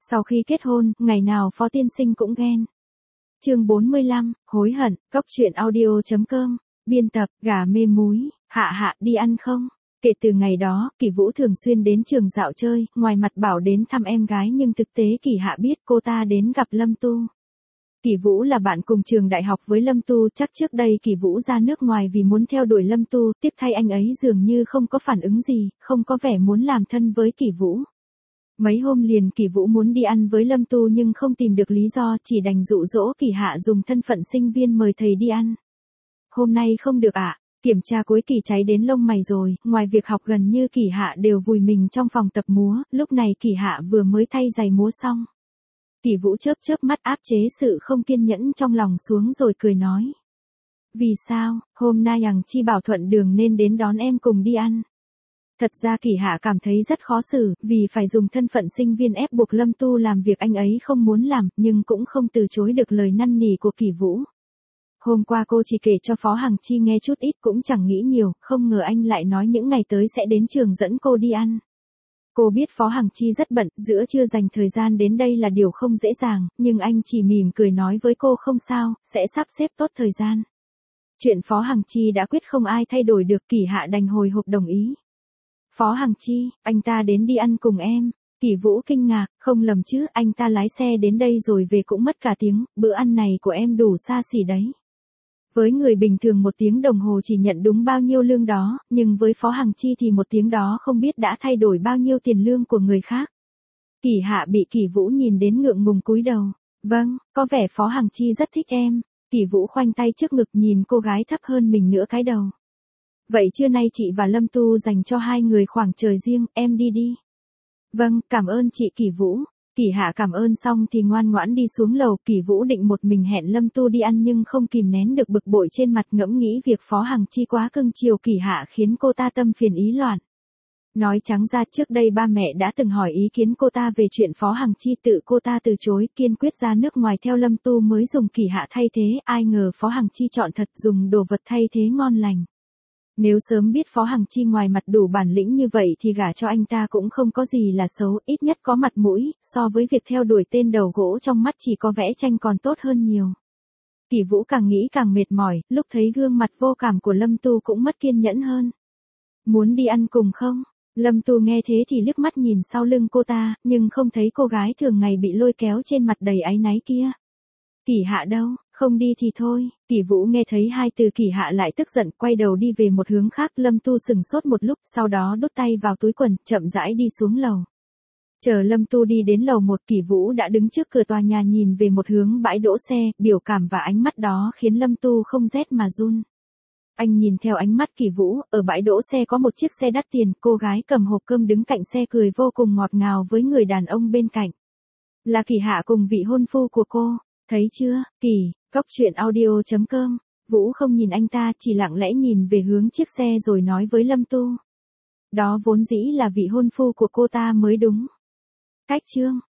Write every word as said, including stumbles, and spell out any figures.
Sau khi kết hôn, ngày nào Phó tiên sinh cũng ghen. Chương bốn mươi lăm, hối hận, Cốc truyện audio chấm com, biên tập, gà mê múi, Hạ Hạ đi ăn không? Kể từ ngày đó, Kỳ Vũ thường xuyên đến trường dạo chơi, ngoài mặt bảo đến thăm em gái nhưng thực tế Kỳ Hạ biết cô ta đến gặp Lâm Tu. Kỳ Vũ là bạn cùng trường đại học với Lâm Tu, chắc trước đây Kỳ Vũ ra nước ngoài vì muốn theo đuổi Lâm Tu, tiếc thay anh ấy dường như không có phản ứng gì, không có vẻ muốn làm thân với Kỳ Vũ. Mấy hôm liền Kỳ Vũ muốn đi ăn với Lâm Tu nhưng không tìm được lý do, chỉ đành dụ dỗ Kỳ Hạ dùng thân phận sinh viên mời thầy đi ăn. Hôm nay không được ạ, à? Kiểm tra cuối kỳ cháy đến lông mày rồi, ngoài việc học gần như Kỳ Hạ đều vùi mình trong phòng tập múa, lúc này Kỳ Hạ vừa mới thay giày múa xong. Kỳ Vũ chớp chớp mắt áp chế sự không kiên nhẫn trong lòng xuống rồi cười nói. Vì sao, hôm nay Yang Chi bảo thuận đường nên đến đón em cùng đi ăn. Thật ra Kỳ Hạ cảm thấy rất khó xử, vì phải dùng thân phận sinh viên ép buộc Lâm Tu làm việc anh ấy không muốn làm, nhưng cũng không từ chối được lời năn nỉ của Kỳ Vũ. Hôm qua cô chỉ kể cho Phó Hằng Chi nghe chút ít cũng chẳng nghĩ nhiều, không ngờ anh lại nói những ngày tới sẽ đến trường dẫn cô đi ăn. Cô biết Phó Hằng Chi rất bận, giữa trưa dành thời gian đến đây là điều không dễ dàng, nhưng anh chỉ mỉm cười nói với cô không sao, sẽ sắp xếp tốt thời gian. Chuyện Phó Hằng Chi đã quyết không ai thay đổi được, Kỳ Hạ đành hồi hộp đồng ý. Phó Hằng Chi, anh ta đến đi ăn cùng em. Kỳ Vũ kinh ngạc, không lầm chứ, anh ta lái xe đến đây rồi về cũng mất cả tiếng, bữa ăn này của em đủ xa xỉ đấy. Với người bình thường một tiếng đồng hồ chỉ nhận đúng bao nhiêu lương đó, nhưng với Phó Hằng Chi thì một tiếng đó không biết đã thay đổi bao nhiêu tiền lương của người khác. Kỳ Hạ bị Kỳ Vũ nhìn đến ngượng ngùng cúi đầu. Vâng, có vẻ Phó Hằng Chi rất thích em. Kỳ Vũ khoanh tay trước ngực nhìn cô gái thấp hơn mình nửa cái đầu. Vậy trưa nay chị và Lâm Tu dành cho hai người khoảng trời riêng, em đi đi. Vâng, cảm ơn chị Kỳ Vũ. Kỳ Hạ cảm ơn xong thì ngoan ngoãn đi xuống lầu, Kỳ Vũ định một mình hẹn Lâm Tu đi ăn nhưng không kìm nén được bực bội trên mặt, ngẫm nghĩ việc Phó Hằng Chi quá cưng chiều Kỳ Hạ khiến cô ta tâm phiền ý loạn. Nói trắng ra trước đây ba mẹ đã từng hỏi ý kiến cô ta về chuyện Phó Hằng Chi, tự cô ta từ chối, kiên quyết ra nước ngoài theo Lâm Tu mới dùng Kỳ Hạ thay thế, ai ngờ Phó Hằng Chi chọn thật, dùng đồ vật thay thế ngon lành. Nếu sớm biết Phó Hằng Chi ngoài mặt đủ bản lĩnh như vậy thì gả cho anh ta cũng không có gì là xấu, ít nhất có mặt mũi, so với việc theo đuổi tên đầu gỗ trong mắt chỉ có vẽ tranh còn tốt hơn nhiều. Kỳ Vũ càng nghĩ càng mệt mỏi, lúc thấy gương mặt vô cảm của Lâm Tu cũng mất kiên nhẫn hơn. Muốn đi ăn cùng không? Lâm Tu nghe thế thì liếc mắt nhìn sau lưng cô ta, nhưng không thấy cô gái thường ngày bị lôi kéo trên mặt đầy áy náy kia. Kỳ Hạ đâu, không đi thì thôi. Kỳ Vũ nghe thấy hai từ Kỳ Hạ lại tức giận, quay đầu đi về một hướng khác. Lâm Tu sừng sốt một lúc, sau đó đút tay vào túi quần, chậm rãi đi xuống lầu. Chờ Lâm Tu đi đến lầu một, Kỳ Vũ đã đứng trước cửa tòa nhà nhìn về một hướng bãi đỗ xe, biểu cảm và ánh mắt đó khiến Lâm Tu không rét mà run. Anh nhìn theo ánh mắt Kỳ Vũ, ở bãi đỗ xe có một chiếc xe đắt tiền, cô gái cầm hộp cơm đứng cạnh xe cười vô cùng ngọt ngào với người đàn ông bên cạnh. Là Kỳ Hạ cùng vị hôn phu của cô. Thấy chưa, Kỳ, Cốc truyện audio chấm com, Vũ không nhìn anh ta, chỉ lặng lẽ nhìn về hướng chiếc xe rồi nói với Lâm Tu. Đó vốn dĩ là vị hôn phu của cô ta mới đúng. Cách chương.